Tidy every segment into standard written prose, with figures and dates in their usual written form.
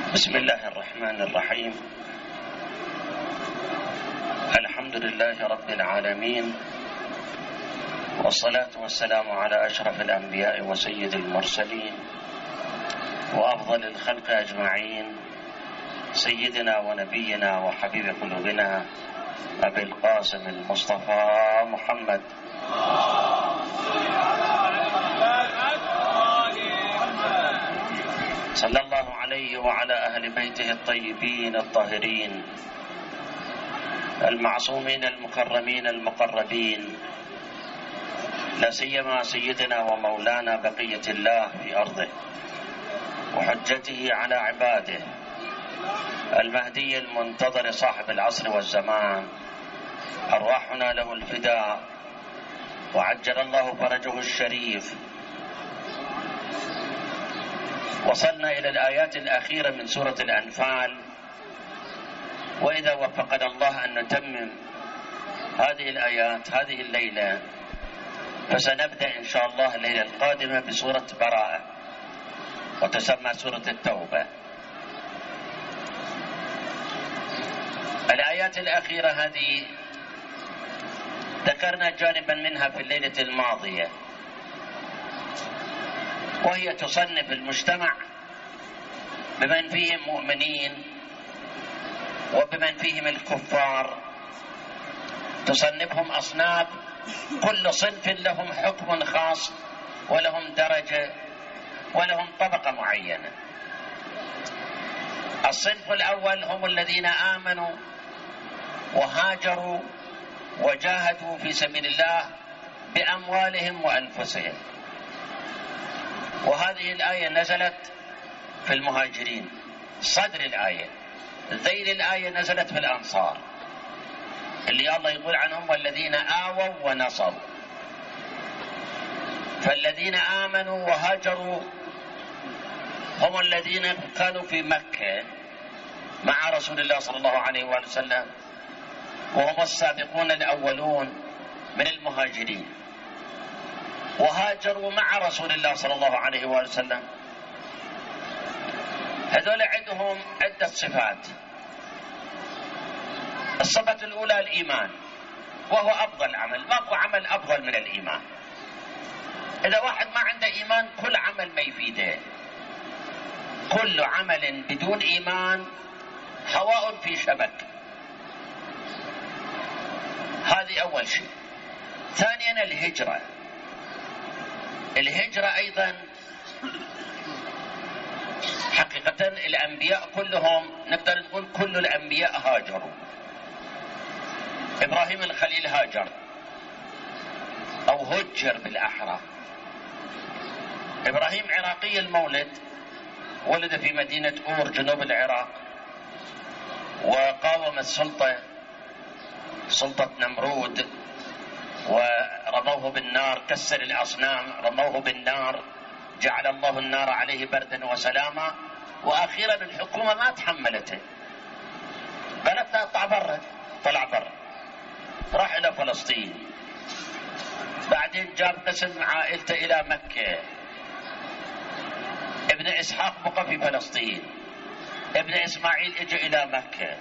بسم الله الرحمن الرحيم. الحمد لله رب العالمين، والصلاة والسلام على أشرف الأنبياء وسيد المرسلين وأفضل الخلق أجمعين، سيدنا ونبينا وحبيب قلوبنا أبي القاسم المصطفى محمد صلى الله عليه وعلى أهل بيته الطيبين الطاهرين المعصومين المكرمين المقربين، لا سيما سيدنا ومولانا بقية الله في أرضه وحجته على عباده، المهدي المنتظر صاحب العصر والزمان، أرواحنا له الفداء وعجل الله فرجه الشريف. وصلنا إلى الآيات الأخيرة من سورة الأنفال، وإذا وفقنا الله أن نتمم هذه الآيات هذه الليلة، فسنبدأ إن شاء الله الليلة القادمة بسورة براءة، وتسمى سورة التوبة. الآيات الأخيرة هذه ذكرنا جانبا منها في الليلة الماضية، وهي تصنف المجتمع بمن فيهم مؤمنين وبمن فيهم الكفار، تصنفهم أصناف، كل صنف لهم حكم خاص ولهم درجة ولهم طبقة معينة. الصنف الأول هم الذين آمنوا وهاجروا وجاهدوا في سبيل الله بأموالهم وأنفسهم، وهذه الآية نزلت في المهاجرين، صدر الآية. ذيل الآية نزلت في الأنصار اللي الله يقول عنهم والذين آووا ونصروا. فالذين آمنوا وهاجروا هم الذين كانوا في مكة مع رسول الله صلى الله عليه وسلم، وهم السابقون الأولون من المهاجرين، وهاجروا مع رسول الله صلى الله عليه وسلم. هذول عندهم عدة صفات. الصفة الأولى الإيمان، وهو أفضل عمل، ماكو عمل أفضل من الإيمان. إذا واحد ما عنده إيمان كل عمل ما يفيده، كل عمل بدون إيمان هواء في شبك. هذه أول شيء. ثانيا الهجرة. الهجرة أيضا حقيقة الأنبياء كلهم، نقدر نقول كل الأنبياء هاجروا. إبراهيم الخليل هاجر أو هجر بالأحرى. إبراهيم عراقي المولد، ولد في مدينة أور جنوب العراق، وقاوم سلطة نمرود، ورموه بالنار، كسر الأصنام، رموه بالنار، جعل الله النار عليه بردا وسلاما، وأخيرا الحكومة ما تحملته، قالت طلع برا، راح إلى فلسطين. بعدين جاب قسم عائلته إلى مكة. ابن إسحاق بقى في فلسطين، ابن إسماعيل اجى إلى مكة.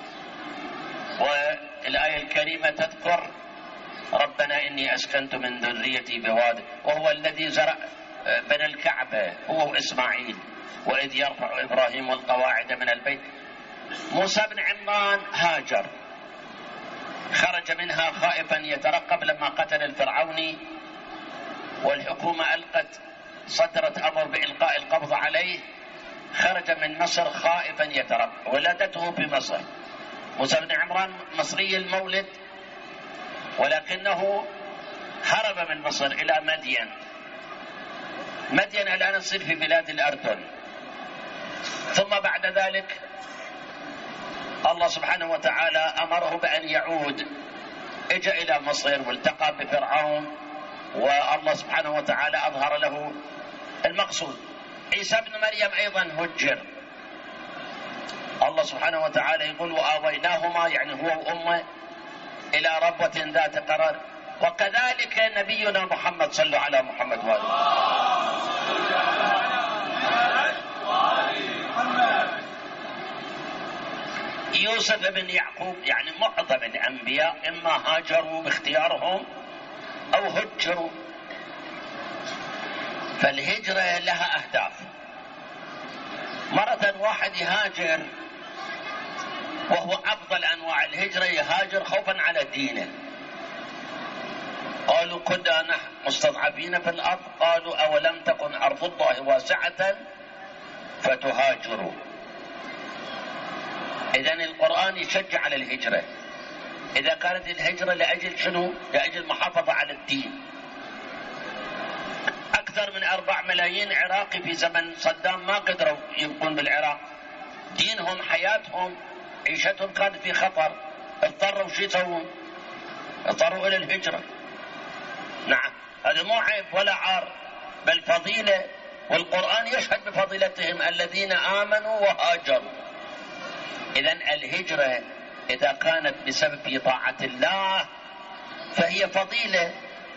والآية الكريمة تذكر ربنا إني أسكنت من ذريتي بواد، وهو الذي زرع بنى الكعبة هو وإسماعيل، وإذ يرفع إبراهيم القواعد من البيت. موسى بن عمران هاجر، خرج منها خائفا يترقب لما قتل الفرعوني، والحكومة صدرت أمر بإلقاء القبض عليه، خرج من مصر خائفا يترقب، ولادته في مصر. موسى بن عمران مصري المولد، ولكنه هرب من مصر إلى مدين الآن تصير في بلاد الأردن. ثم بعد ذلك الله سبحانه وتعالى أمره بأن يعود، اجى إلى مصر والتقى بفرعون، والله سبحانه وتعالى أظهر له المقصود. عيسى بن مريم أيضا هجر، الله سبحانه وتعالى يقول وآويناهما، يعني هو وأمه، إلى ربوة ذات قرار. وكذلك نبينا محمد، صلوا على محمد وآله. يوسف ابن يعقوب، يعني معظم الأنبياء إما هاجروا باختيارهم أو هجروا. فالهجرة لها أهداف. مرة واحد يهاجر وهو أفضل أنواع الهجرة، يهاجر خوفا على دينه. قالوا كنا نحن مستضعفين في الأرض، قالوا أولم تكن أرض الله واسعة فتهاجروا. إذن القرآن يشجع على الهجرة. إذا كانت الهجرة لأجل شنو؟ لأجل المحافظة على الدين. أكثر من 4 ملايين عراقي في زمن صدام ما قدروا يبقون بالعراق، دينهم حياتهم عيشتهم كانت في خطر، اضطروا شو يسوون؟ اضطروا إلى الهجرة. نعم، هذا مو عيب ولا عار، بل فضيلة، والقرآن يشهد بفضيلتهم الذين آمنوا وهاجروا. إذن الهجرة إذا كانت بسبب في طاعة الله فهي فضيلة.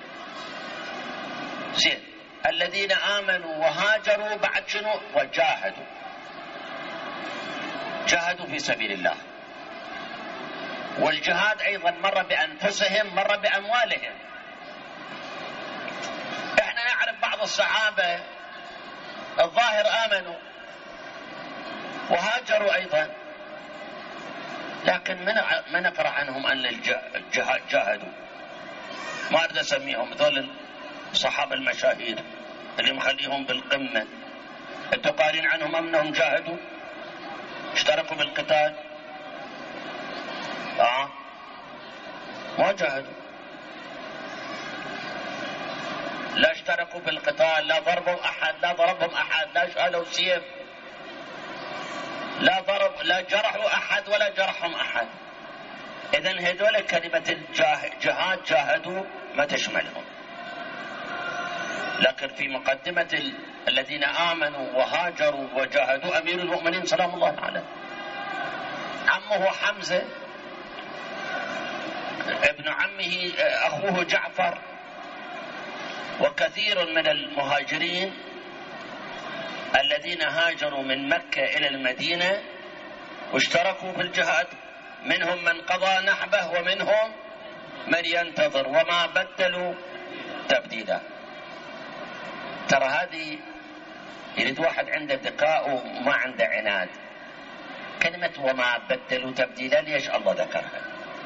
زين، الذين آمنوا وهاجروا بعد شنو؟ وجاهدوا، جاهدوا في سبيل الله. والجهاد أيضا مرة بأنفسهم مرة بأموالهم. احنا نعرف بعض الصحابة الظاهر آمنوا وهاجروا أيضا، لكن ما نقرأ عنهم أن الجهاد جاهدوا. ما أريد أسميهم ذول الصحابة المشاهير اللي مخليهم بالقمة. أنتوا قارين عنهم أنهم جاهدوا؟ اشتركوا بالقتال؟ ما جاهدوا، لا اشتركوا بالقتال، لا ضربوا أحد، لا ضربهم أحد، لا شالوا سيف، لا جرحوا أحد ولا جرحهم أحد. إذن هذول كلمة الجهاد جاهدوا ما تشملهم. لكن في مقدمة الذين آمنوا وهاجروا وجاهدوا أمير المؤمنين سلام الله عليه، عمه حمزة، ابن عمه أخوه جعفر، وكثير من المهاجرين الذين هاجروا من مكة إلى المدينة واشتركوا في الجهاد، منهم من قضى نحبه ومنهم من ينتظر وما بدلوا تبديلا. ترى هذه يريد واحد عنده ذكاء وما عنده عناد. كلمة وما بدلوا تبديلا ليش الله ذكرها؟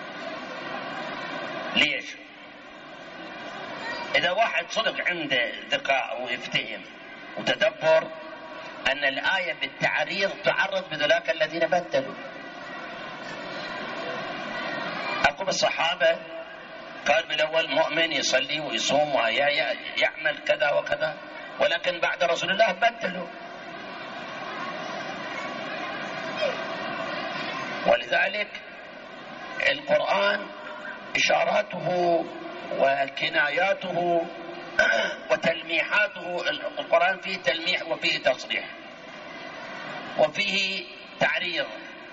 ليش؟ إذا واحد صدق عنده ذكاء ويفتهم وتدبر أن الآية بالتعريض تعرض بذلك الذين بدلوا. أقول الصحابة كان بالأول مؤمن يصلي ويصوم ويعمل كذا وكذا، ولكن بعد رسول الله بدلوا. ولذلك القرآن إشاراته وكناياته وتلميحاته، القرآن فيه تلميح وفيه تصريح وفيه تعريض.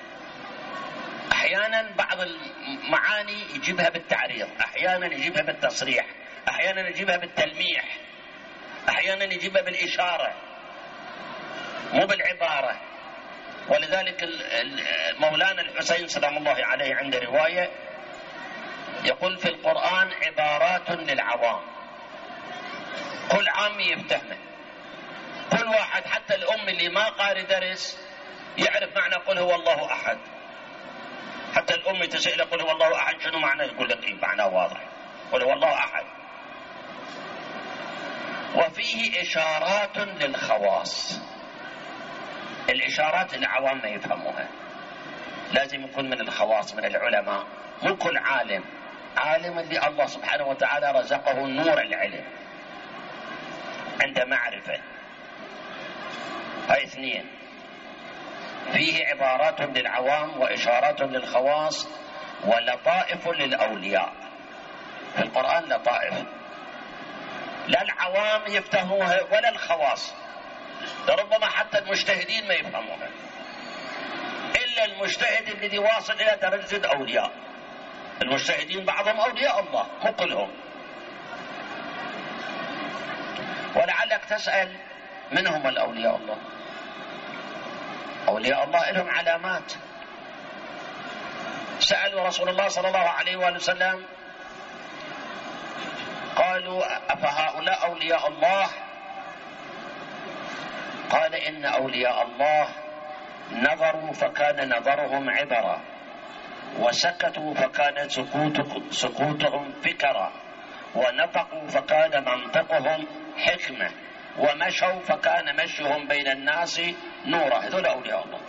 أحيانا بعض المعاني يجيبها بالتعريض، أحيانا يجيبها بالتصريح، أحيانا يجيبها بالتلميح، أحيانا يجيبها بالإشارة مو بالعبارة. ولذلك مولانا الحسين سلام الله عليه عند رواية يقول في القرآن عبارات للعوام، كل عام يفتهمه، كل واحد حتى الأم اللي ما قاري درس يعرف معنى قل هو الله أحد. حتى الأم تسأل قل هو الله أحد شنو معنى، يقول لك معناه واضح، قل هو الله أحد. وفيه إشارات للخواص، الإشارات العوام ما يفهموها، لازم يكون من الخواص من العلماء، مو كل عالم، عالم اللي الله سبحانه وتعالى رزقه نور العلم عنده معرفة. هاي اثنين. فيه عبارات للعوام وإشارات للخواص ولطائف للأولياء. في القرآن لطائف لا العوام يفتهموها ولا الخواص، لربما حتى المجتهدين ما يفهموها، إلا المجتهد الذي واصل إلى درجة أولياء. المجتهدين بعضهم أولياء الله مو كلهم. ولعلك تسأل من هم الأولياء الله؟ أولياء الله لهم علامات. سألوا رسول الله صلى الله عليه وآله وسلم قالوا أفهؤلاء أولياء الله؟ قال إن أولياء الله نظروا فكان نظرهم عبرا، وسكتوا فكان سكوتهم فكرا، ونطقوا فكان منطقهم حكمة، ومشوا فكان مشيهم بين الناس نورا. هذول أولياء الله.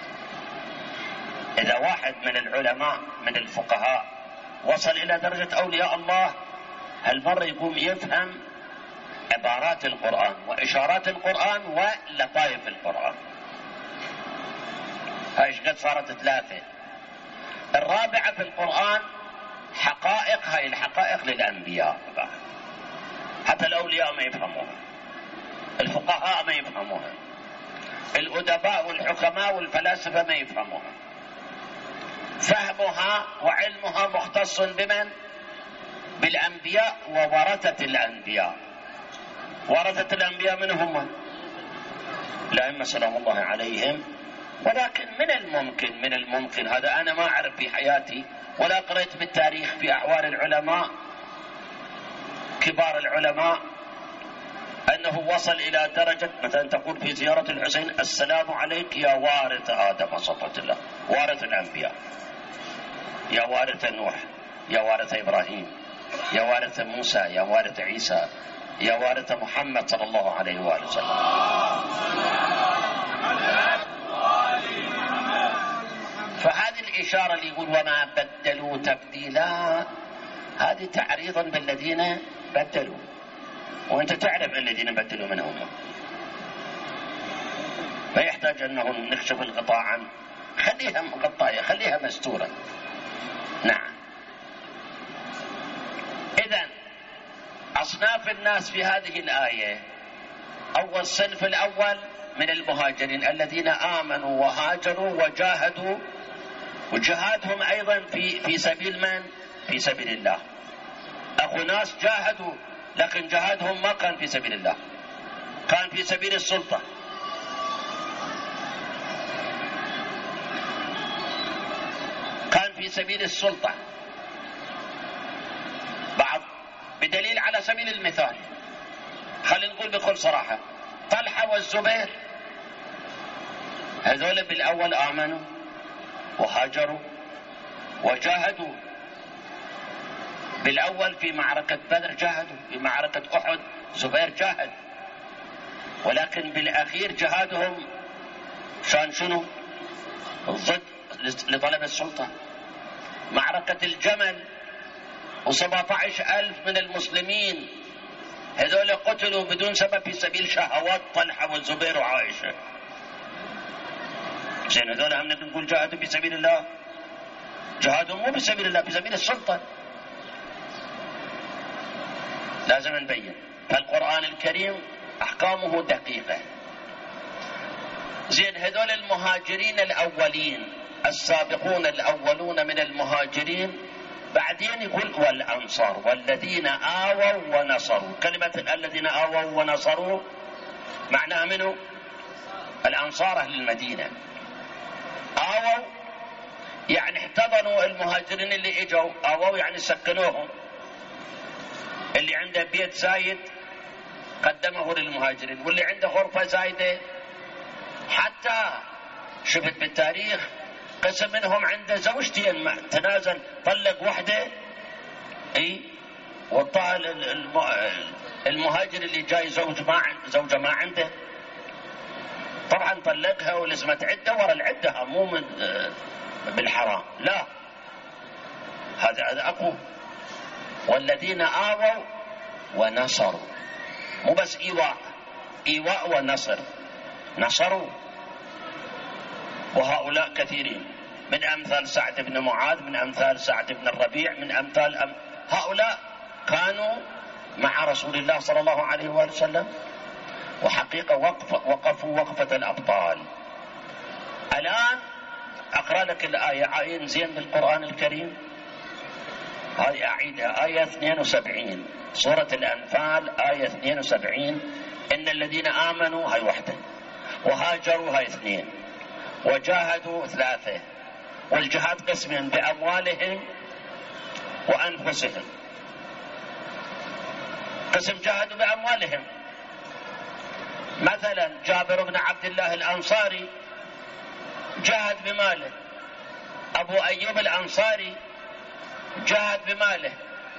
إذا واحد من العلماء من الفقهاء وصل إلى درجة أولياء الله، هالمرة يقوم يفهم عبارات القرآن وإشارات القرآن ولطائف القرآن. هاي قد صارت 3. الرابعة في القرآن حقائق، هاي الحقائق للأنبياء، حتى الأولياء ما يفهموها، الفقهاء ما يفهموها، الأدباء والحكماء والفلاسفة ما يفهموها. فهمها وعلمها مختص بمن؟ بالأنبياء وورثة الأنبياء. ورثة الأنبياء من هم؟ الأئمة سلام الله عليهم. ولكن من الممكن هذا أنا ما أعرف في حياتي ولا قرأت بالتاريخ في أحوال العلماء كبار العلماء أنه وصل إلى درجة مثلا تقول في زيارة الحسين السلام عليك يا وارث آدم صفوة الله، وارث الأنبياء، يا وارث نوح، يا وارث إبراهيم، يا وارث موسى، يا وارث عيسى، يا وارث محمد صلى الله عليه وآله وسلم. فهذه الإشارة اللي يقول وما بدلوا تبديلا، هذه تعريضا بالذين بدلوا، وانت تعرف الذين بدلوا من هم، فيحتاج انه نكشف الغطاء عنه. خليها مغطاية، خليها مستورة. نعم. إذن أصناف الناس في هذه الآية: أول صنف الأول من المهاجرين الذين آمنوا وهاجروا وجاهدوا، وجهادهم أيضا في سبيل من؟ في سبيل الله. أخو ناس جاهدوا لكن جهادهم ما كان في سبيل الله، كان في سبيل السلطة. كان في سبيل السلطة. بعض بدليل على سبيل المثال، خلينا نقول بكل صراحة، طلحة والزبير هذول بالأول آمنوا وهاجروا وجاهدوا. بالأول في معركة بدر جاهدوا، في معركة أحد زبير جاهد، ولكن بالأخير جهادهم شان شنو؟ ضد لطلب السلطة. معركة الجمل و17,000 من المسلمين هذول قتلوا بدون سبب في سبيل شهوات طلحة والزبير وعائشة. زين هذول هم نقول جاهدوا في سبيل الله؟ جهادهم مو في سبيل الله، في سبيل السلطة. لازم نبين. فالقرآن الكريم أحكامه دقيقة. زين هذول المهاجرين الأولين، السابقون الأولون من المهاجرين، بعدين يقول والأنصار والذين آووا ونصروا. كلمة الذين آووا ونصروا معناها منه؟ الأنصار أهل المدينة. آووا يعني احتضنوا المهاجرين اللي اجوا، آووا يعني سكنوهم. اللي عنده بيت زايد قدمه للمهاجرين، واللي عنده غرفة زايدة. حتى شفت بالتاريخ قسم منهم عنده زوجتين، تنازل طلق واحدة وطال المهاجر اللي جاي زوجة ما عنده، طبعا طلقها ولزمت عدة ورا العدة، مو من بالحرام، لا هذا أقوى. والذين آووا ونصروا، مو بس إيواء ونصر، نصروا. وهؤلاء كثيرين، من أمثال سعد بن معاذ، من أمثال سعد بن الربيع، من أمثال هؤلاء كانوا مع رسول الله صلى الله عليه وآله وسلم، وحقيقة وقفوا وقفة الأبطال. الآن أقرأ لك الآية، عين زين بالقرآن الكريم، هاي أعيدها، آية 72 سورة الأنفال، آية 72: إن الذين آمنوا هاي وحدة، وهاجروا هاي 2، وجاهدوا 3، والجهاد قسمين: بأموالهم وأنفسهم. قسم جاهدوا بأموالهم، مثلا جابر بن عبد الله الأنصاري جاهد بماله، أبو أيوب الأنصاري جاهد بماله.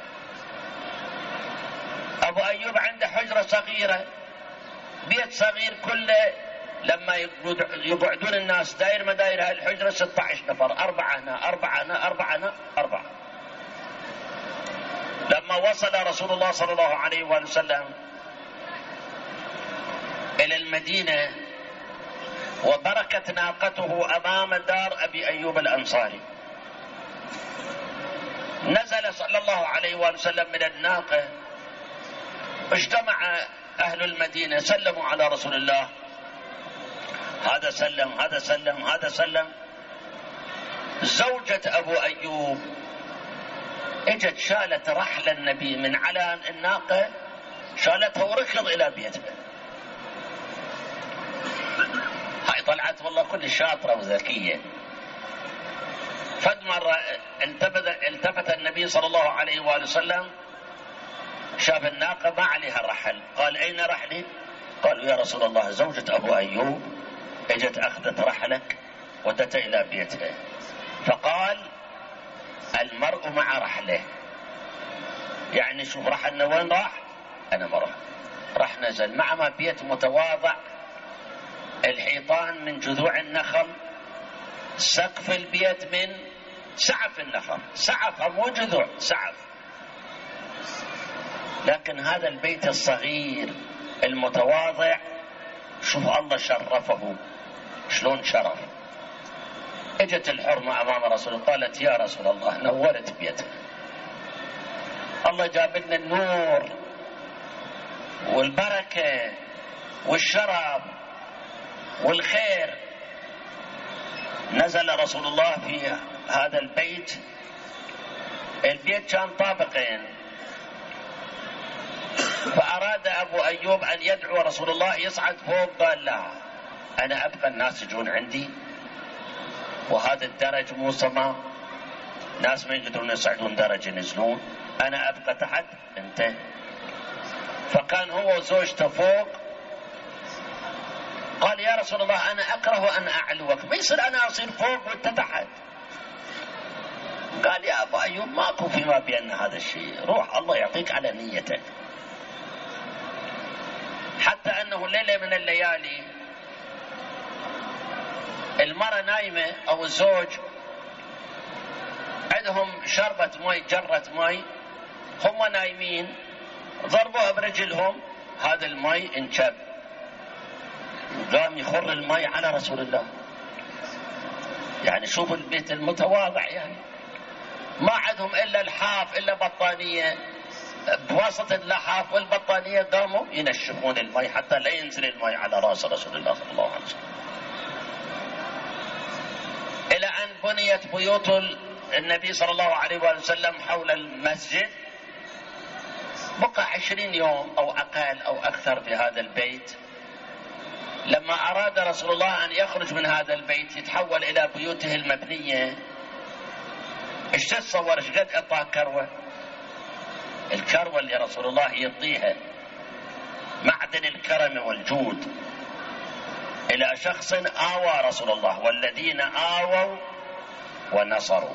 أبو أيوب عنده حجرة صغيرة، بيت صغير، كله لما يقعدون الناس داير مداير هاي الحجرة 16 نفر، 4 هنا 4 هنا 4 هنا 4. لما وصل رسول الله صلى الله عليه وآله وسلم إلى المدينة وبركت ناقته أمام دار أبي أيوب الأنصاري، نزل صلى الله عليه وآله وسلم من الناقة، اجتمع أهل المدينة، سلموا على رسول الله، هذا سلم هذا سلم هذا سلم. زوجة أبو أيوب اجت شالت رحل النبي من على الناقة، شالتها وركض إلى بيتها. هاي طلعت والله كل شاطرة وذكية. فد مرة التفت النبي صلى الله عليه وآله وسلم، شاف الناقة ما عليها الرحل، قال: أين رحلي؟ قالوا: يا رسول الله زوجة أبو أيوب اجت أخذت رحلك ودت إلى بيتها. فقال: المرء مع رحله، يعني شوف رحلنا وين راح، أنا ما راح نزل مع ما بيت متواضع، الحيطان من جذوع النخل، سقف البيت من سعف النخل، سعفها مو جذوع، سعف. لكن هذا البيت الصغير المتواضع شوف الله شرفه شلون شرف. اجت الحرمة امام رسول الله، قالت: يا رسول الله نورت بيتنا، الله جاب لنا النور والبركة والشرف والخير. نزل رسول الله في هذا البيت، البيت كان طابقين، فأراد أبو أيوب أن يدعو رسول الله يصعد فوق، قال: لا، أنا أبقى الناس يجون عندي، وهذا الدرج مو سما، ناس ما يقدرون يصعدون درج ينزلون، أنا أبقى تحت أنت. فكان هو وزوجته فوق. قال: يا رسول الله أنا أكره أن أعلوك، ما يصير أنا أصير فوق وأنت تحت. قال: يا أبو أيوب ماكو فيما بيننا هذا الشيء، روح الله يعطيك على نيتك. حتى أنه ليلة من الليالي المرأة نايمة أو الزوج عندهم شربة مي، جرة مي، هم نايمين، ضربوها برجلهم، هذا المي انشب، قام يخر المي على رسول الله. يعني شوفوا البيت المتواضع، يعني ما عندهم إلا الحاف إلا بطانية، بواسطة اللحاف والبطانية قاموا ينشفون المي حتى لا ينزل المي على رأس رسول الله صلى الله عليه وسلم. إلى أن بنيت بيوت النبي صلى الله عليه وسلم حول المسجد، بقى 20 يوم أو أقل أو أكثر في هذا البيت. لما أراد رسول الله أن يخرج من هذا البيت يتحول إلى بيوته المبنية، ايش تتصور ايش قد أعطاه كروة؟ الكروة اللي رسول الله يعطيها معدن الكرم والجود إلى شخص آوى رسول الله، والذين آووا ونصروا.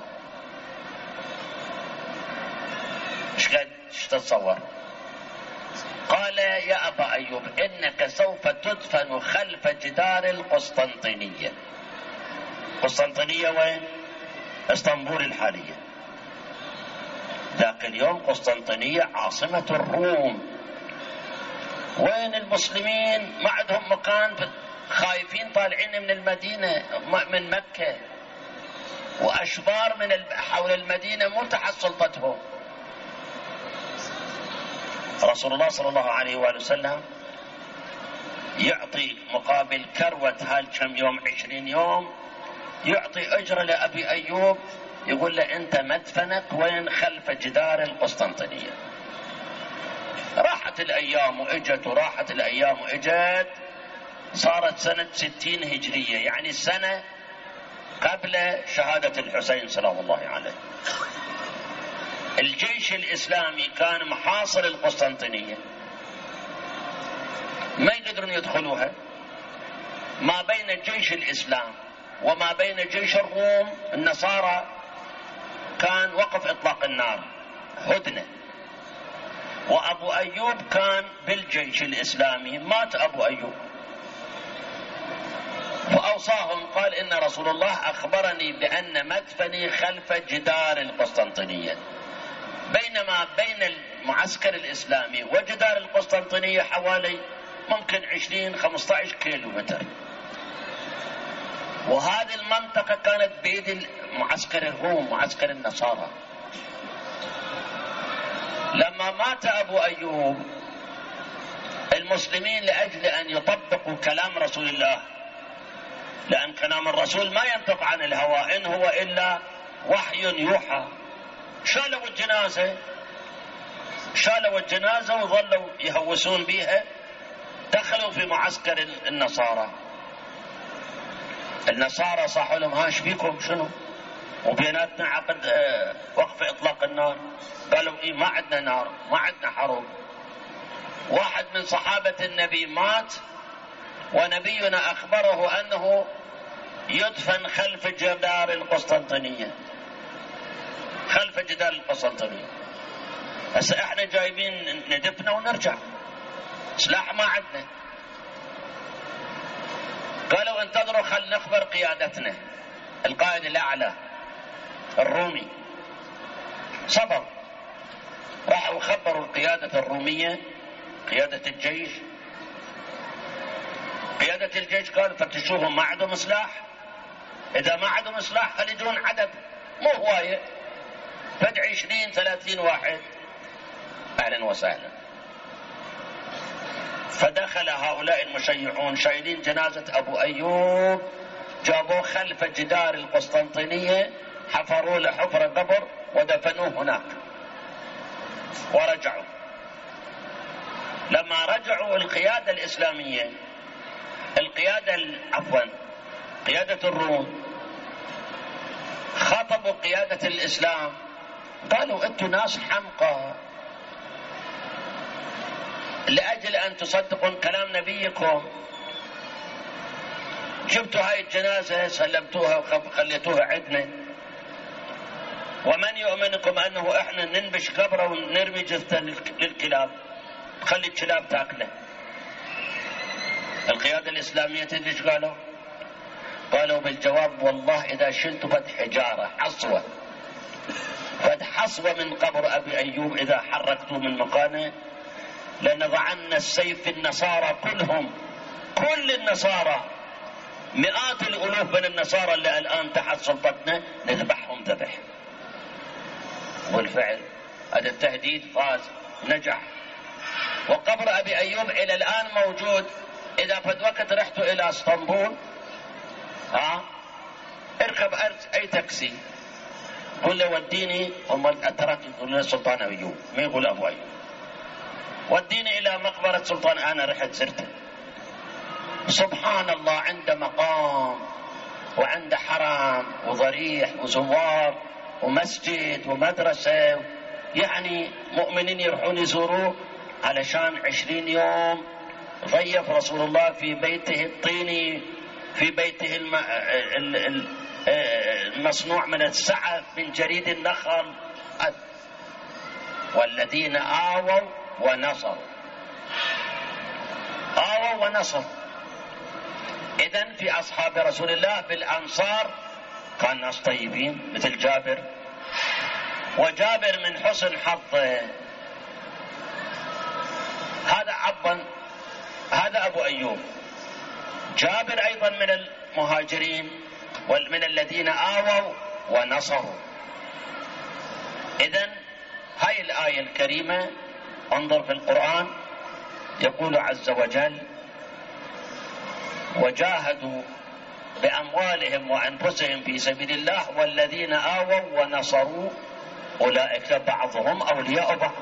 ايش تتصور؟ قال: يا أبا أيوب إنك سوف تدفن خلف جدار القسطنطينية. قسطنطينية وين؟ اسطنبول الحالية. ذاك اليوم قسطنطينية عاصمة الروم، وين المسلمين ما عندهم مكان، خايفين طالعين من المدينة من مكة، وأشبار من حول المدينة مو تحت سلطتهم. رسول الله صلى الله عليه وآله وسلم يعطي مقابل كروة هالكم يوم 20 يوم، يعطي أجر لأبي أيوب، يقول له أنت مدفنك وين؟ خلف جدار القسطنطينية. راحت الأيام وإجت وراحت الأيام وإجت، صارت سنة 60 هجرية، يعني السنة قبل شهادة الحسين سلام الله عليه. الجيش الإسلامي كان محاصر القسطنطينية، ما يقدرون يدخلوها. ما بين جيش الإسلام وما بين جيش الروم النصارى كان وقف إطلاق النار، هدنة. وأبو أيوب كان بالجيش الإسلامي، مات أبو أيوب، فأوصاهم قال إن رسول الله أخبرني بأن مدفني خلف جدار القسطنطينية. بينما بين المعسكر الإسلامي وجدار القسطنطينية حوالي ممكن 20-15 كيلو متر، وهذه المنطقة كانت بيد معسكر الروم، معسكر النصارى. لما مات أبو أيوب المسلمين لأجل أن يطبقوا كلام رسول الله، لأن كلام الرسول ما ينطق عن الهوى، إن هو إلا وحي يوحى، شالوا الجنازة وظلوا يهوسون بها. دخلوا في معسكر النصارى صاحوا لهم هاش بيكم شنو وبيناتنا عقد وقف إطلاق النار؟ قالوا إيه ما عندنا نار، ما عندنا حرب. واحد من صحابة النبي مات ونبينا أخبره أنه يدفن خلف جدار القسطنطينية، خلف جدار القسطنطينية. هسه احنا جايبين ندفنه ونرجع، سلاح ما عندنا. قالوا انتظروا خل نخبر قيادتنا، القائد الأعلى الرومي. صبر، راحوا خبروا القيادة الرومية، قيادة الجيش. قيادة الجيش قالوا فتشوهم ما عندهم سلاح، إذا ما عندهم سلاح خليجون عدد مو هواية، فدع 20-30 واحد، أهلا وسهلا. فدخل هؤلاء المشيعون شايلين جنازة أبو أيوب، جابوه خلف جدار القسطنطينية، حفروا له حفرة قبر ودفنوه هناك ورجعوا. لما رجعوا القيادة الإسلامية، قيادة الروم خاطبوا قيادة الإسلام، قالوا أنتم ناس حمقى، لأجل أن تصدقوا كلام نبيكم جبتوا هاي الجنازة سلمتوها وخليتوها عندنا، ومن يؤمنكم أنه إحنا ننبش قبره ونرمي جثة للكلاب، خلي الكلاب تاكله. القيادة الإسلامية تدري قالوا بالجواب والله إذا شلتوا فد حجارة حصوة، فد حصوة من قبر أبي أيوب إذا حركتوا من مكانه لنضعن السيف. النصارى كلهم، كل النصارى، مئات الألوف من النصارى اللي الآن تحت سلطتنا نذبحهم ذبح. والفعل هذا التهديد فاز نجح. وقبر أبي أيوب إلى الآن موجود. إذا فد وقت رحتوا إلى اسطنبول اركب أي تاكسي قل له وديني، هم الأتراك يقول له سلطان أيوب، ما يقول أبو أيوب، وديني إلى مقبرة سلطان. أنا رحت زرته، سبحان الله، عنده مقام وعنده حرم وضريح وزوار ومسجد ومدرسة، يعني مؤمنين يروحون يزوروه علشان 20 يوم ضيف رسول الله في بيته الطيني، في بيته المصنوع من السعف من جريد النخل. والذين آووا ونصروا، آووا ونصروا. إذن في أصحاب رسول الله بالأنصار كان ناس طيبين مثل جابر، وجابر من حسن حظه هذا أبو أيوب. جابر أيضا من المهاجرين ومن الذين آووا ونصروا. إذن هاي الآية الكريمة انظر في القرآن، يقول عز وجل وجاهدوا بأموالهم وأنفسهم في سبيل الله والذين آووا ونصروا أولئك بعضهم أولياء بعض،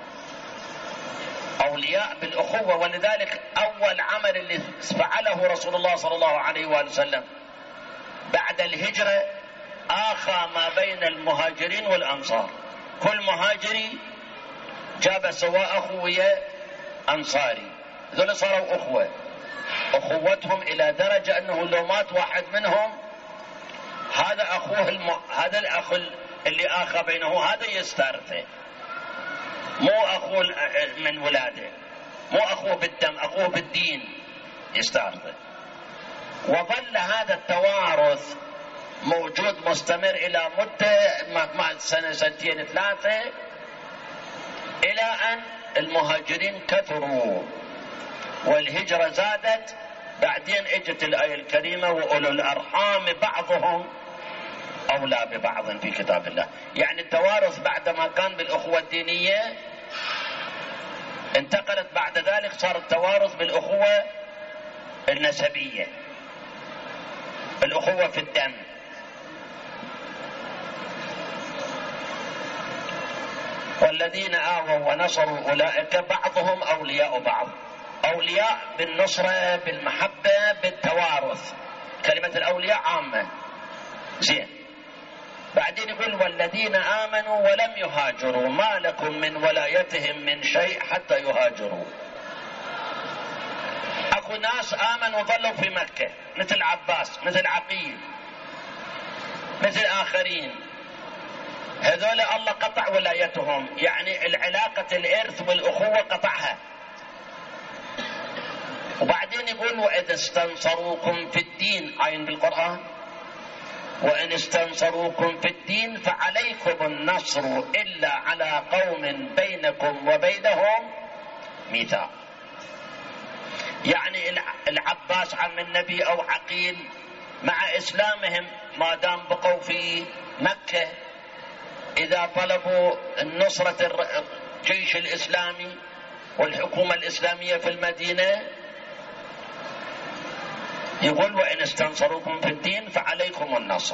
أولياء بالأخوة. ولذلك أول عمل اللي فعله رسول الله صلى الله عليه وآله وسلم بعد الهجرة آخى ما بين المهاجرين والأنصار، كل مهاجري جاب سواء أخوية أنصاري، ذول صاروا أخوة، أخوتهم إلى درجة أنه لو مات واحد منهم هذا أخوه هذا الأخ اللي آخى بينه هذا يستارثه، مو أخوه من ولاده، مو أخوه بالدم، أخوه بالدين يستارثه. وظل هذا التوارث موجود مستمر إلى مدة سنة سنتين ثلاثة، إلى أن المهاجرين كثروا والهجرة زادت. بعدين اجت الآية الكريمة وأولو الأرحام بعضهم أولى ببعض في كتاب الله. يعني التوارث بعدما كان بالأخوة الدينية انتقلت بعد ذلك صار التوارث بالأخوة النسبية، الأخوة في الدم. والذين آووا ونصروا أولئك بعضهم أولياء بعض، أولياء بالنصرة بالمحبة بالتوارث، كلمة الأولياء عامة. زين، بعدين يقول والذين آمنوا ولم يهاجروا ما لكم من ولايتهم من شيء حتى يهاجروا. أكو ناس آمنوا ظلوا في مكة مثل عباس مثل عقيل مثل آخرين، هذول الله قطع ولايتهم، يعني العلاقة الإرث والأخوة قطعها. وبعدين يقول وإذا استنصروكم في الدين، عين بالقرآن، وإن استنصروكم في الدين فعليكم النصر إلا على قوم بينكم وبينهم ميثاق. يعني العباس عم النبي أو عقيل مع إسلامهم ما دام بقوا في مكة، إذا طلبوا النصرة الجيش الإسلامي والحكومة الإسلامية في المدينة يقول وإن استنصروكم في الدين فعليكم النصر.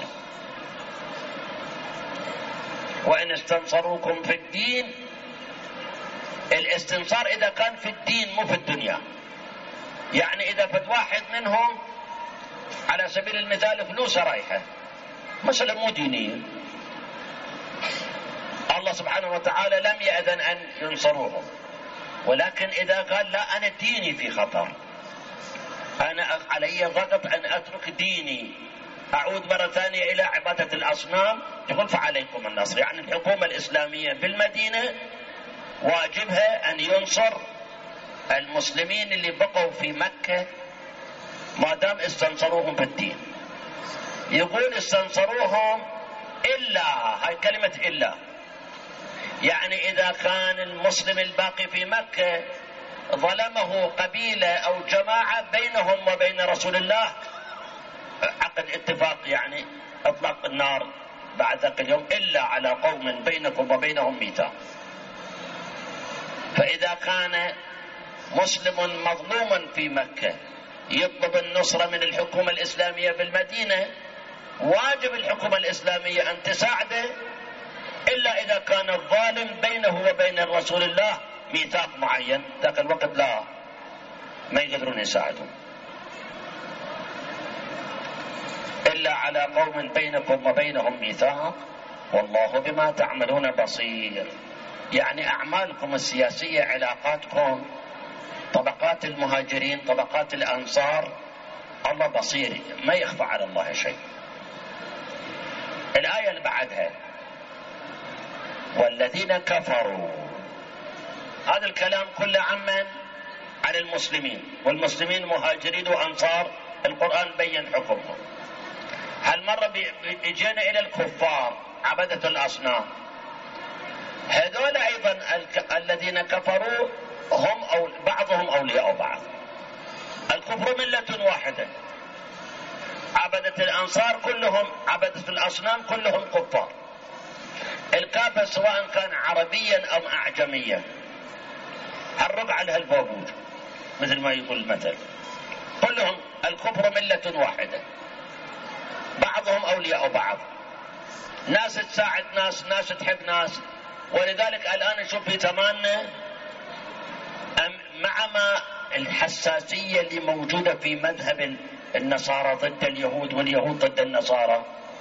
وإن استنصروكم في الدين، الاستنصار إذا كان في الدين مو في الدنيا. يعني إذا فد واحد منهم على سبيل المثال فلوس رايحة مثلا مو دينية، الله سبحانه وتعالى لم يأذن أن ينصروهم، ولكن إذا قال لا أنا ديني في خطر، أنا علي ضغط أن أترك ديني أعود مرة ثانية إلى عبادة الأصنام، يقول فعليكم النصر. يعني الحكومة الإسلامية في المدينة واجبها أن ينصر المسلمين اللي بقوا في مكة ما دام استنصروهم في الدين. يقول استنصروهم إلا، هاي كلمة إلا، يعني إذا كان المسلم الباقي في مكة ظلمه قبيلة أو جماعة بينهم وبين رسول الله عقد اتفاق، يعني اطلاق النار بعد ذاك اليوم، إلا على قوم بينكم وبينهم ميثاق. فإذا كان مسلم مظلوما في مكة يطلب النصرة من الحكومة الإسلامية بالمدينة، واجب الحكومة الإسلامية أن تساعده، إلا إذا كان الظالم بينه وبين رسول الله ميثاق معين، ذاك الوقت لا، ما يقدرون يساعدون. إلا على قوم بينكم وبينهم ميثاق والله بما تعملون بصير. يعني أعمالكم السياسية، علاقاتكم، طبقات المهاجرين، طبقات الأنصار، الله بصير، ما يخفى على الله شيء. الآية اللي بعدها والذين كفروا، هذا الكلام كله عمن عن المسلمين، والمسلمين مهاجرين وأنصار، القرآن بين حكمهم. هالمرة اجينا إلى الكفار عبدة الأصنام، هذول أيضا الذين كفروا هم أو بعضهم أولياء بعض. الكفر ملة واحدة، عبدة الأنصار كلهم، عبدة الأصنام كلهم كفار. الكافر سواء كان عربيا أو أعجميا، الربع لها الفوجود مثل ما يقول المثل، كلهم الكفر ملة واحدة، بعضهم أولياء بعض، ناس تساعد ناس، ناس تحب ناس. ولذلك الآن نشوف في زماننا مع ما الحساسية اللي موجودة في مذهب النصارى ضد اليهود واليهود ضد النصارى.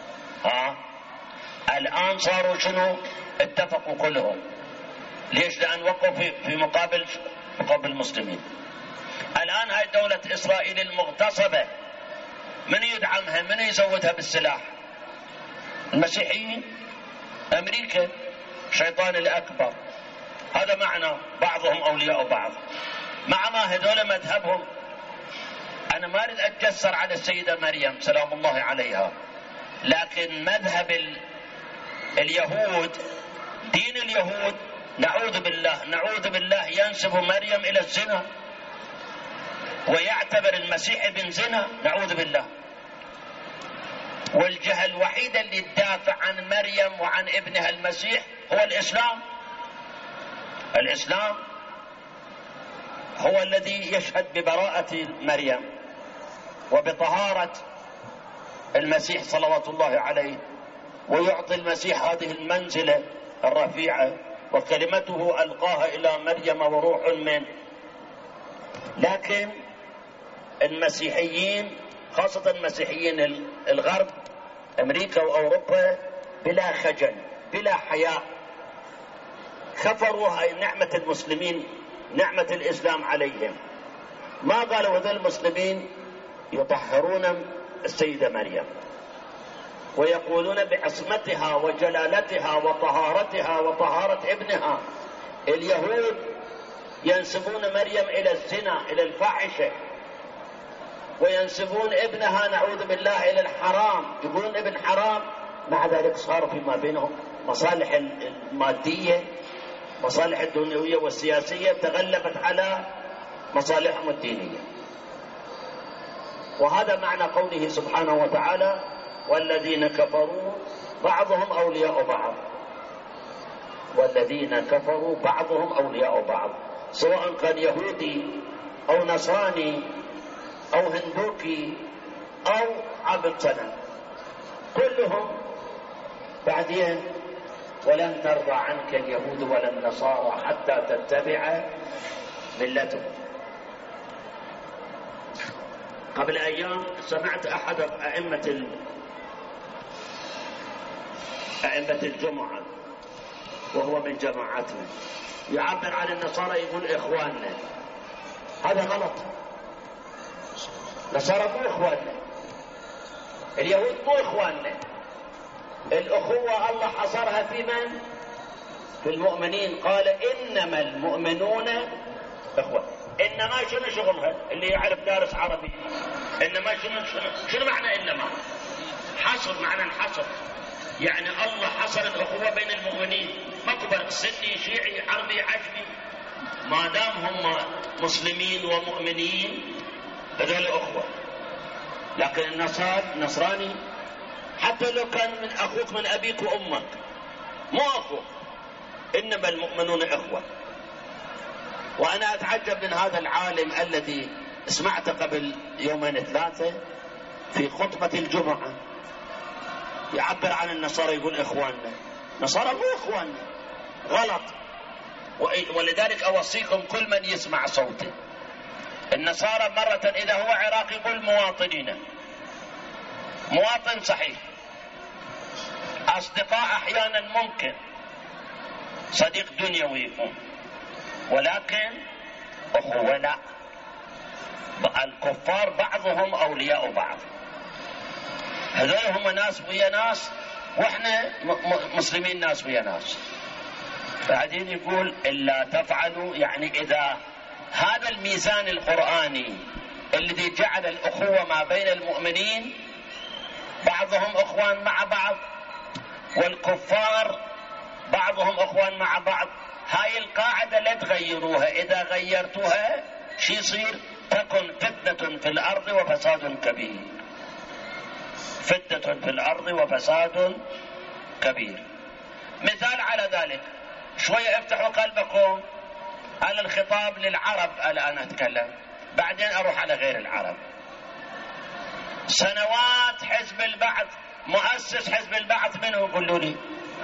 الآن صاروا شنو؟ اتفقوا كلهم. ليش؟ لأن وقفوا في مقابل المسلمين. الآن هاي دولة إسرائيل المغتصبة من يدعمها؟ من يزودها بالسلاح؟ المسيحيين، أمريكا، شيطان الأكبر. هذا معنى بعضهم أولياء بعض، مع ما هذول مذهبهم. أنا ما أريد أتجسر على السيدة مريم سلام الله عليها، لكن مذهب اليهود، دين اليهود، نعوذ بالله ينسب مريم إلى الزنا ويعتبر المسيح ابن زنا، نعوذ بالله. والجهة الوحيدة اللي تدافع عن مريم وعن ابنها المسيح هو الإسلام. الإسلام هو الذي يشهد ببراءة مريم وبطهارة المسيح صلوات الله عليه، ويعطي المسيح هذه المنزلة الرفيعة، وكلمته ألقاها إلى مريم وروح منه. لكن المسيحيين، خاصة مسيحيين الغرب، أمريكا وأوروبا، بلا خجل بلا حياء كفروا هاي نعمة المسلمين، نعمة الإسلام عليهم. ما قالوا هذول المسلمين يطهرون السيدة مريم ويقولون بعصمتها وجلالتها وطهارتها وطهارة ابنها. اليهود ينسبون مريم إلى الزنا، إلى الفاحشة، وينسبون ابنها نعوذ بالله إلى الحرام، يقولون ابن حرام. مع ذلك صار فيما بينهم مصالح المادية، مصالح الدنيوية والسياسية تغلبت على مصالحهم الدينية. وهذا معنى قوله سبحانه وتعالى: والذين كفروا بعضهم أولياء بعض. والذين كفروا بعضهم أولياء بعض، سواء كان يهودي أو نصراني أو هندوكي أو عبد صنم، كلهم. بعدين: ولن ترضى عنك اليهود ولا النصارى حتى تتبع ملتهم. قبل أيام سمعت أحد أئمة الجمعة وهو من جماعتنا يعبر عن النصارى، يقول إخواننا. هذا غلط. نصارى مو إخواننا، اليهود مو إخواننا. الأخوة الله حصرها في من؟ في المؤمنين. قال: إنما المؤمنون إخوة. إنما شنو شغلها؟ اللي يعرف دارس عربي، إنما شنو معنى إنما؟ حصر، معنى الحصر. يعني الله حصر الأخوة بين المؤمنين، مكبر سني شيعي عربي عجمي، ما دام هم مسلمين ومؤمنين هذول أخوة. لكن النصراني حتى لو كان من أخوك من أبيك وأمك مو أخوك. إنما المؤمنون إخوة. وأنا أتعجب من هذا العالم الذي سمعت قبل يومين ثلاثة في خطبة الجمعة يعبر عن النصارى، يقول إخواننا. نصارى مو إخواننا، غلط. ولذلك أوصيكم كل من يسمع صوتي، النصارى مرة إذا هو عراقي يقول مواطنين، مواطن صحيح. أصدقاء أحيانا ممكن صديق دنيوي يكون، ولكن أخوة لا. الكفار بعضهم أولياء بعض. هذول هم ناس ويا ناس، واحنا مسلمين ناس ويا ناس. بعدين يقول: إلا تفعلوا، يعني إذا هذا الميزان القرآني الذي جعل الأخوة ما بين المؤمنين، بعضهم أخوان مع بعض، والكفار بعضهم أخوان مع بعض، هاي القاعدة لا تغيروها. إذا غيرتوها شي يصير؟ تكن فتنة في الأرض وفساد كبير. فتنة في الأرض وفساد كبير. مثال على ذلك، شوية افتحوا قلبكم على الخطاب للعرب. الآن أتكلم، بعدين أروح على غير العرب. سنوات حزب البعث، مؤسس حزب البعث من هو؟ قولوا لي.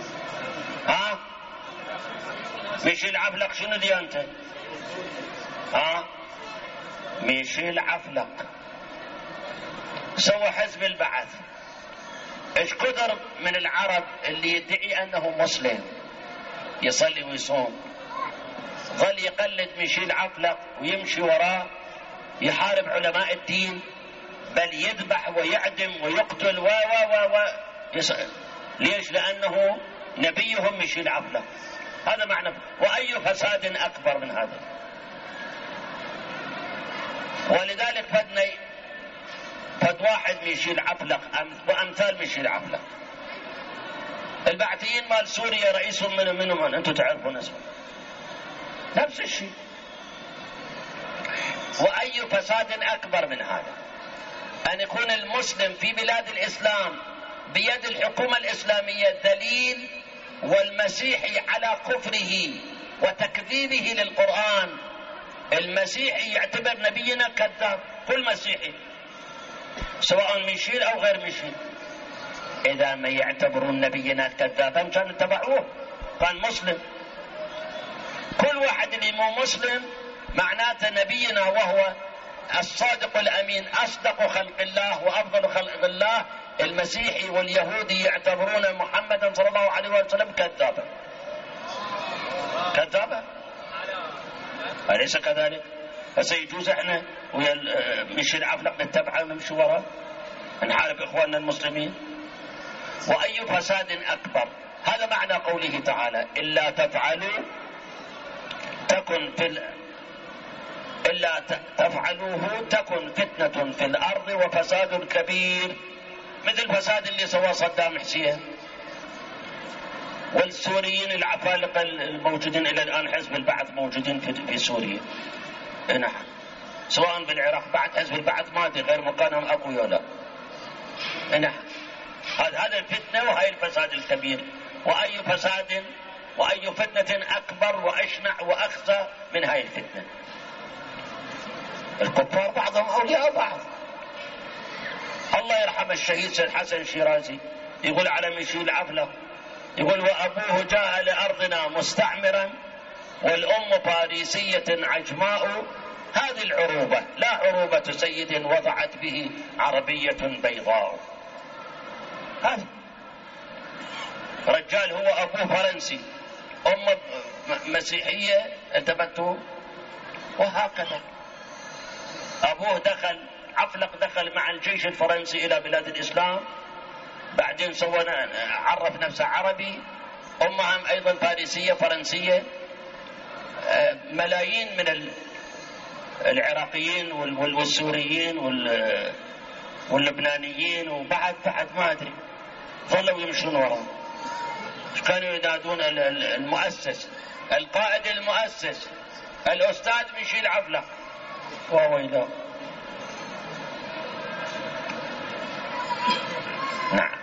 ميشيل عفلق. شنو ديانته؟ ميشيل عفلق. سوى حزب البعث. ايش كثر من العرب اللي يدعي انه مسلم يصلي ويصوم، ظل يقلد ميشيل عفلق ويمشي وراه، يحارب علماء الدين، بل يذبح ويعدم ويقتل و ليش؟ لأنه نبيهم ميشيل عفلق. هذا معنى. وأي فساد أكبر من هذا؟ ولذلك فد واحد ميشيل عفلق وأمثال ميشيل عفلق. البعثيين مال سوريا رئيسهم منهم أنتم تعرفون اسمه، نفس الشيء. وأي فساد أكبر من هذا؟ أن يكون المسلم في بلاد الإسلام بيد الحكومة الإسلامية ذليل، والمسيحي على كفره وتكذيبه للقرآن. المسيحي يعتبر نبينا كذاب، كل مسيحي سواء ميشيل أو غير ميشيل. إذا ما يعتبرون نبينا كذابا كانوا اتبعوه، كان مسلم. كل واحد اللي مو مسلم معناته نبينا وهو الصادق الأمين أصدق خلق الله وأفضل خلق الله. المسيحي واليهودي يعتبرون محمدا صلى الله عليه وسلم كذابا. كذابا أليس كذلك؟ فسيجوز احنا ويا ميشيل عفلق نتبعه ونمشي وراه نحارب إخواننا المسلمين؟ وأي فساد أكبر؟ هذا معنى قوله تعالى إلا تفعلوا تكن إلا تفعلوه تكن فتنة في الأرض وفساد كبير، مثل فساد اللي سواه صدام حسين والسوريين العفالقة الموجودين إلى الآن. حزب البعث موجودين في سوريا، نعم، سواء بالعراق بعد حزب البعث ما أدري غير مكانهم أقوياء لا. نعم، هذا الفتنة وهي الفساد الكبير. وأي فساد وأي فتنة أكبر وأشنع وأخزى من هاي الفتنة؟ الكفار بعضهم أولياء بعض. الله يرحم الشهيد سيد حسن الشيرازي يقول على ميشيل عفلق، يقول وأبوه جاء لأرضنا مستعمرا والأم باريسية عجماء، هذه العروبة لا عروبة سيد وضعت به عربية بيضاء. هذا رجال هو أبوه فرنسي، أم مسيحية انتبهتوا؟ وهكذا أبوه عفلق دخل مع الجيش الفرنسي إلى بلاد الإسلام، بعدين عرف نفسه عربي، أمهم أيضا فارسية فرنسية. ملايين من العراقيين والسوريين واللبنانيين وبعد ما أدري ظلوا يمشون وراه. كانوا ينادون المؤسس، القائد المؤسس، الأستاذ ميشيل عفلق، وويله. نعم،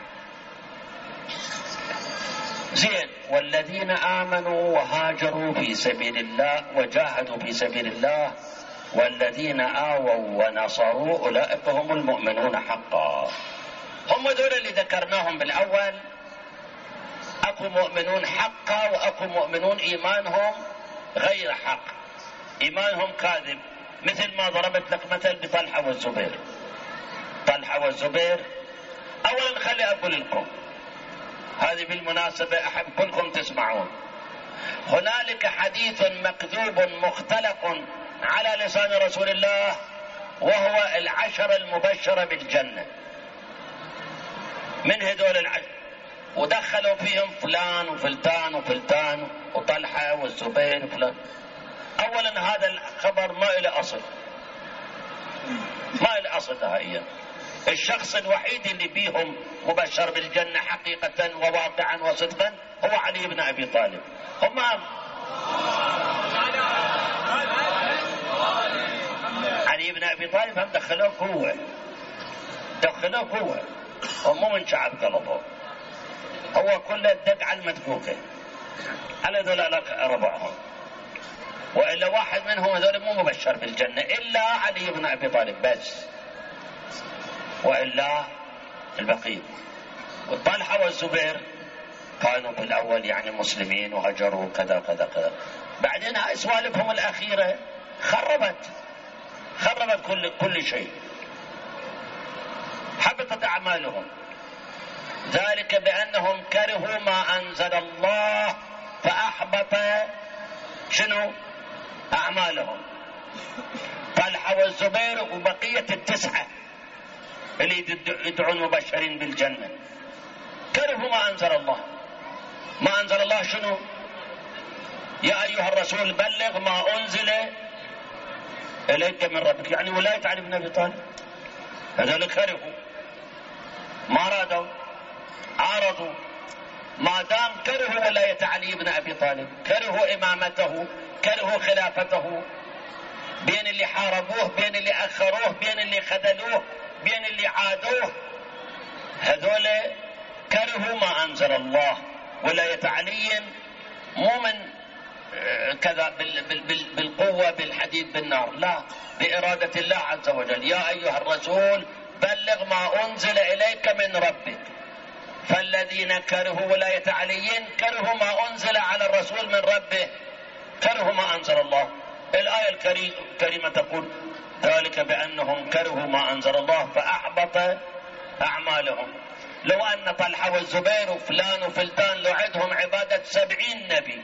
زين. والذين آمنوا وهاجروا في سبيل الله وجاهدوا في سبيل الله والذين آووا ونصروا أولئك هم المؤمنون حقا. هم دول اللي ذكرناهم بالأول. أكو مؤمنون حقا وأكو مؤمنون إيمانهم غير حق، إيمانهم كاذب، مثل ما ضربت لك مثل بطلحة والزبير. طلحة والزبير، أولا خلي أقول لكم هذه بالمناسبة أحب كلكم تسمعون. هنالك حديث مكذوب مختلق على لسان رسول الله وهو 10 المبشرة بالجنة. من هذول 10 ودخلوا فيهم فلان وفلتان وفلتان وطلحة والزبير وفلان. أولا هذا الخبر ما إلى أصل، ما إلى أصل نهائيا. الشخص الوحيد اللي بيهم مبشر بالجنة حقيقة وواقعا وصدقا هو علي بن أبي طالب. هم علي بن أبي طالب هم دخلوه قوة، ومو من شعب غلطه، هو كله الدقعة المدفوقة على ذلك ربعهم. وإلا واحد منهم هذول مو مبشر بالجنة إلا علي بن أبي طالب بس، وإلا البقية. والطلحة والزبير كانوا بالأول يعني مسلمين وهجروا كذا كذا كذا، بعدين هاي سوالفهم الأخيرة خربت كل شيء. فأحبطت أعمالهم. ذلك بأنهم كرهوا ما أنزل الله فأحبط شنو؟ أعمالهم. طلحة والزبير وبقية التسعة اللي يدعون مبشرين بالجنة كرهوا ما أنزل الله. ما أنزل الله شنو؟ يا أيها الرسول بلغ ما أنزل إليك من ربك، يعني ولاية علي بن أبي طالب. هذول كرهوا، ما رادوا، عارضوا. ما دام كرهوا ولاية علي بن أبي طالب، كرهوا إمامته، كرهوا خلافته، بين اللي حاربوه، بين اللي أخروه، بين اللي خذلوه، بين اللي عادوه، هذول كرهوا ما أنزل الله. ولاية علي مو من كذا بالقوة بالحديد بالنار، لا، بإرادة الله عز وجل. يا أيها الرسول بلغ ما أنزل إليك من ربك. فالذين كرهوا ولاية علي كرهوا ما أنزل على الرسول من ربه، كرهوا ما أنزل الله. الآية الكريمة تقول ذلك بأنهم كرهوا ما أنزل الله فأحبط أعمالهم. لو أن طلحة والزبير وفلان وفلتان لو عندهم عبادة 70 نبي،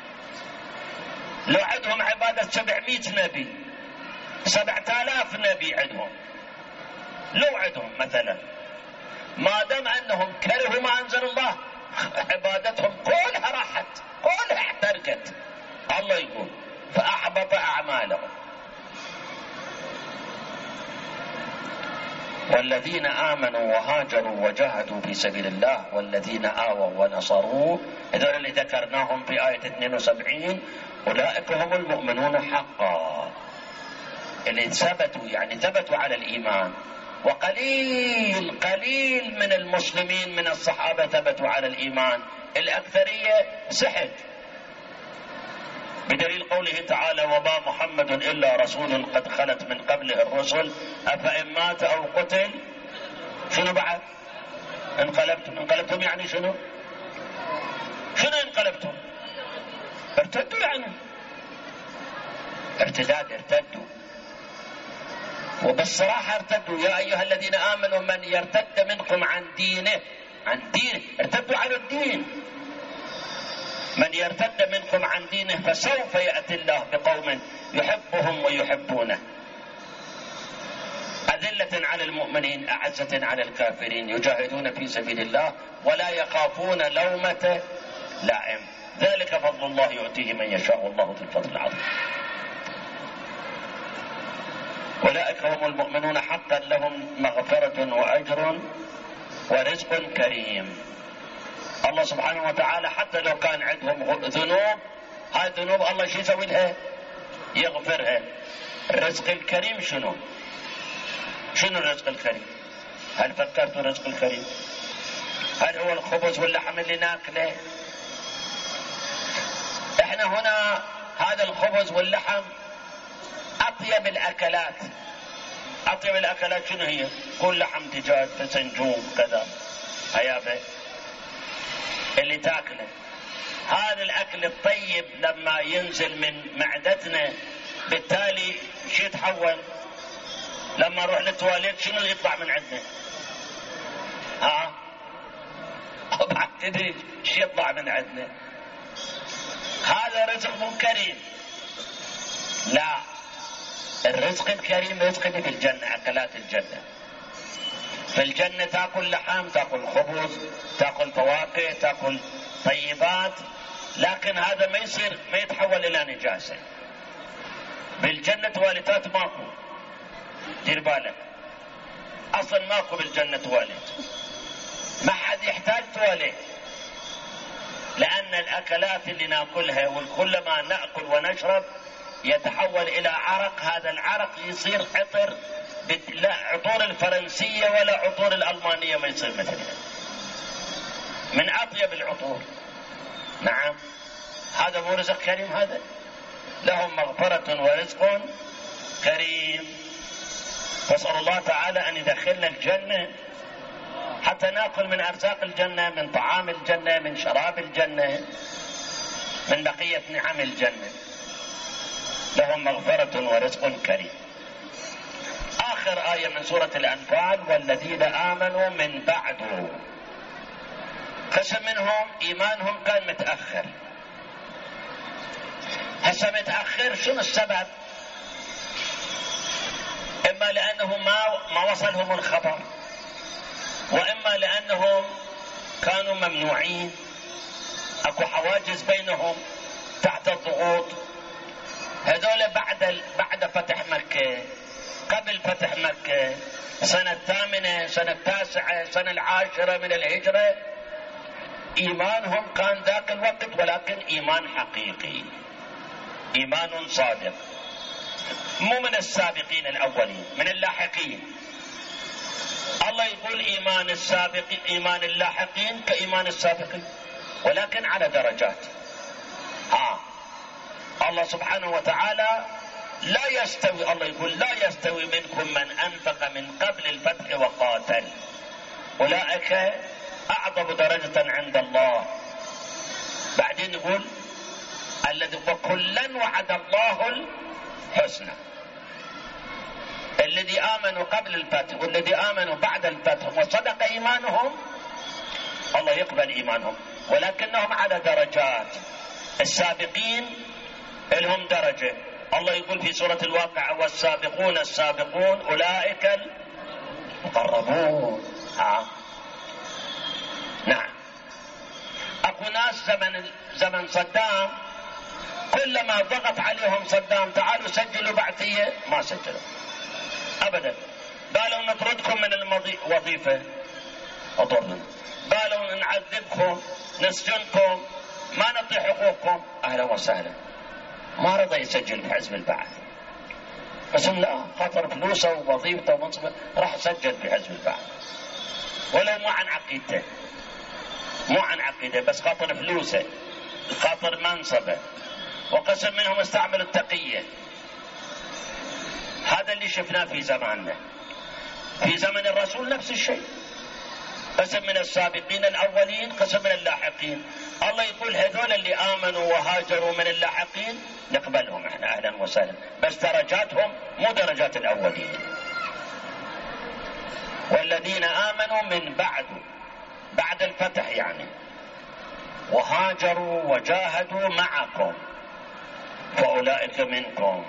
لو عندهم عبادة 700 نبي، 7000 نبي عندهم، لو عندهم مثلا، ما دام أنهم كرهوا ما أنزل الله عبادتهم كلها راحت، كلها احترقت. الله يقول فأحبط أعمالهم. والذين آمنوا وهاجروا وجاهدوا في سبيل الله والذين آووا ونصروا، هذول اللي ذكرناهم في آية 72 أولئك هم المؤمنون حقا، اللي ثبتوا، يعني ثبتوا على الإيمان. وقليل قليل من المسلمين من الصحابة ثبتوا على الإيمان، الأكثرية سحت، بدليل قوله تعالى وما محمد إلا رسول قد خلت من قبله الرسل أفإن مات أو قتل شنو بعد؟ انقلبتم يعني شنو انقلبتم؟ ارتدوا، يعني ارتداد، ارتدوا. وبالصراحة ارتدوا. يا أيها الذين آمنوا من يرتد منكم عن دينه ارتدوا على الدين. من يرتد منكم عن دينه فسوف يأتي الله بقوم يحبهم ويحبونه أذلة على المؤمنين أعزة على الكافرين يجاهدون في سبيل الله ولا يخافون لومة لائم ذلك فضل الله يؤتيه من يشاء والله ذو الفضل العظيم. أولئك هم المؤمنون حقا لهم مغفرة وأجر ورزق كريم. الله سبحانه وتعالى حتى لو كان عندهم ذنوب، هاي الذنوب الله شو يسوي لها؟ يغفرها. الرزق الكريم شنو الرزق الكريم؟ هل فكرتوا الرزق الكريم؟ هل هو الخبز واللحم اللي ناكله؟ احنا هنا هذا الخبز واللحم أطيب الأكلات. أطيب الأكلات شنو هي؟ كل لحم دجاج، فسنجون، كذا، هيابه اللي تاكله. هذا الأكل الطيب لما ينزل من معدتنا بالتالي شو يتحول؟ لما نروح للتواليت شنو يطلع من عندنا؟ طبعا تدري شو يطلع من عندنا؟ هذا رزق مو كريم. لا، الرزق الكريم رزق اللي في الجنة، أكلات الجنة. في الجنة تأكل لحم، تأكل خبز، تأكل فواكه، تأكل طيبات، لكن هذا ما يتحول إلى نجاسة. بالجنة تواليتات ماكو، دير بالك، أصلا ماكو بالجنة تواليت، ما حد يحتاج تواليت، لأن الأكلات اللي نأكلها وكلما نأكل ونشرب يتحول إلى عرق. هذا العرق يصير عطر، لا عطور الفرنسية ولا عطور الألمانية ما يصير مثلها، من أطيب العطور. نعم، هذا مو رزق كريم؟ هذا لهم مغفرة ورزق كريم. فاسأل الله تعالى أن يدخلنا الجنة حتى نأكل من أرزاق الجنة، من طعام الجنة، من شراب الجنة، من بقية نعم الجنة. لهم مغفرة ورزق كريم. آخر آخر آية من سورة الأنفال: والذين آمنوا من بعد. قسم منهم إيمانهم كان متأخر. هسه متأخر شنو السبب؟ إما لأنه ما وصلهم الخبر، وإما لأنهم كانوا ممنوعين، أكو حواجز بينهم تحت الضغوط. هذول بعد فتح مكة، قبل فتح مكة، سنة 8 سنة 9 سنة 10 من الهجرة، إيمانهم كان ذاك الوقت، ولكن إيمان حقيقي، إيمان صادق، مو من السابقين الأولين، من اللاحقين. الله يقول إيمان اللاحقين كإيمان السابقين، ولكن على درجات. الله سبحانه وتعالى لا يستوي، الله يقول لا يستوي منكم من أنفق من قبل الفتح وقاتل، أولئك أعظم درجة عند الله. بعدين يقول الذي وكلا وعد الله الحسنى. الذي آمنوا قبل الفتح والذي آمنوا بعد الفتح وصدق إيمانهم، الله يقبل إيمانهم، ولكنهم على درجات. السابقين لهم درجة. الله يقول في سورة الواقعة: والسابقون السابقون أولئك المقربون. نعم. أكو ناس زمن صدام، كلما ضغط عليهم صدام تعالوا سجلوا بعثية، ما سجلوا أبدا. قالوا نطردكم من الوظيفة، أضرنا. قالوا نعذبكم، نسجنكم، ما نعطي حقوقكم، أهلا وسهلا. ما رضى يسجل في حزب البعث، بس لا، خاطر فلوسه ووظيفته ومنصبه راح سجل في حزب البعث، ولو مو عن عقيدته، مو عن عقيدته، بس خاطر فلوسه، خاطر منصبه. وقسم منهم استعملوا التقية. هذا اللي شفناه في زماننا. في زمن الرسول نفس الشيء، قسم من السابقين الأولين، قسم من اللاحقين. الله يقول هذول اللي آمنوا وهاجروا من اللاحقين نقبلهم احنا أهلا وسهلا، بس درجاتهم مو درجات الأولين. والذين آمنوا من بعد الفتح يعني، وهاجروا وجاهدوا معكم فأولئك منكم،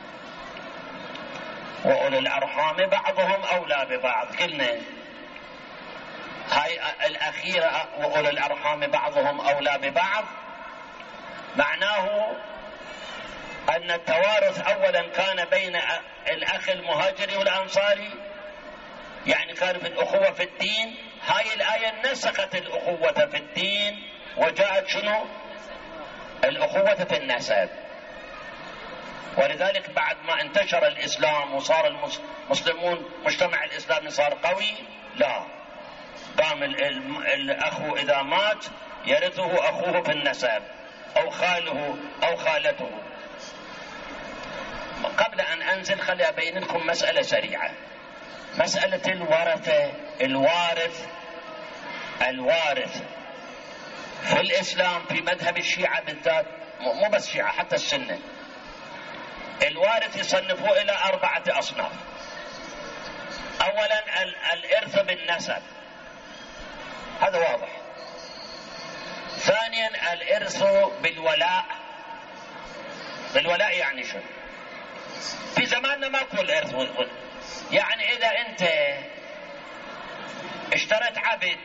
وأولي الأرحام بعضهم أولى ببعض. قلنا هاي الأخيرة، وأولي الأرحام بعضهم أولى ببعض، معناه أن التوارث أولا كان بين الأخ المهاجري والأنصاري، يعني كان في الأخوة في الدين. هاي الآية نسخت الأخوة في الدين وجاءت شنو؟ الأخوة في النسب. ولذلك بعد ما انتشر الإسلام وصار المسلمون مجتمع الإسلامي صار قوي، لا، قام الأخو إذا مات يرثه أخوه في النسب أو خاله أو خالته. قبل أن أنزل خلي أبين لكم مسألة سريعة، مسألة الورثة. الوارث في الإسلام في مذهب الشيعة بالذات، مو بس الشيعة حتى السنة، الوارث يصنفوه إلى 4 أصناف. أولا الإرث بالنسب، هذا واضح. ثانيا الإرث بالولاء. بالولاء يعني شو؟ في زماننا ما كل إرث، يعني إذا أنت اشتريت عبد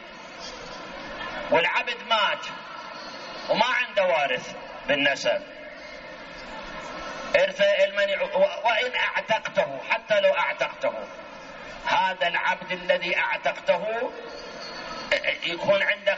والعبد مات وما عنده وارث بالنسب، إرث المنع. وإن أعتقته، حتى لو أعتقته، هذا العبد الذي أعتقته يكون عندك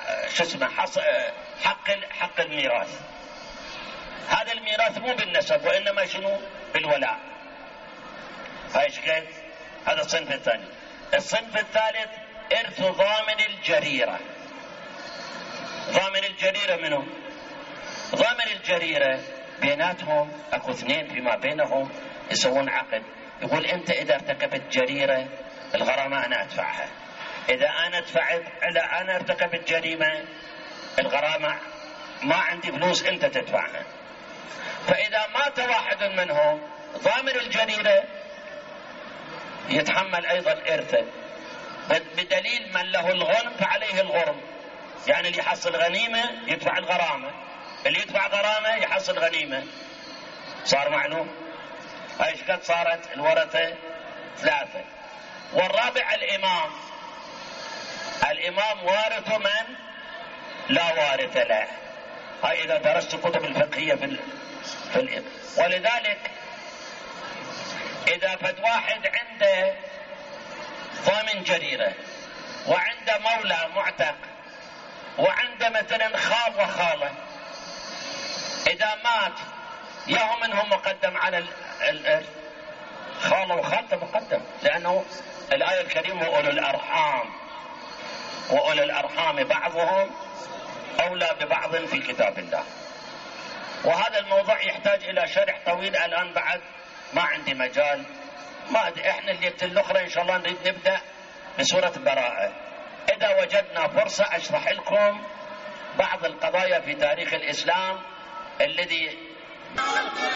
حق الميراث. هذا الميراث مو بالنسب وإنما شنو؟ بالولاء. فايش كيف؟ هذا الصنف الثاني. الصنف الثالث إرث ضامن الجريرة. ضامن الجريرة منه؟ ضامن الجريرة بيناتهم اكو 2 فيما بينهم يسوون عقد، يقول انت اذا ارتكبت جريرة الغرامة انا ادفعها، اذا انا دفعت انا ارتكبت جريمة الغرامة ما عندي فلوس انت تدفعها. فاذا مات واحد منهم ضامن الجريرة يتحمل أيضا إرثا، بدليل من له الغنم فعليه الغرم، يعني اللي يحصل غنيمة يدفع الغرامة، اللي يدفع غرامة يحصل غنيمة. صار معلوم؟ ايش قد صارت الورثة 3. والرابع الإمام. الإمام وارث من لا وارث له. هاي إذا درست الكتب الفقهية في ولذلك إذا فد واحد عنده ضامن جريرة وعنده مولى معتق وعنده مثلا خال وخالة، إذا مات ياهم منهم مقدم على الإرث، خالة وخالته مقدم، لأنه الآية الكريمة وأولو الأرحام، وأولو الأرحام بعضهم أولى ببعض في كتاب الله. وهذا الموضوع يحتاج إلى شرح طويل، الآن بعد ما عندي مجال. ما احنا اللي الأخرى إن شاء الله نريد نبدأ بسورة براءة. إذا وجدنا فرصة أشرح لكم بعض القضايا في تاريخ الإسلام الذي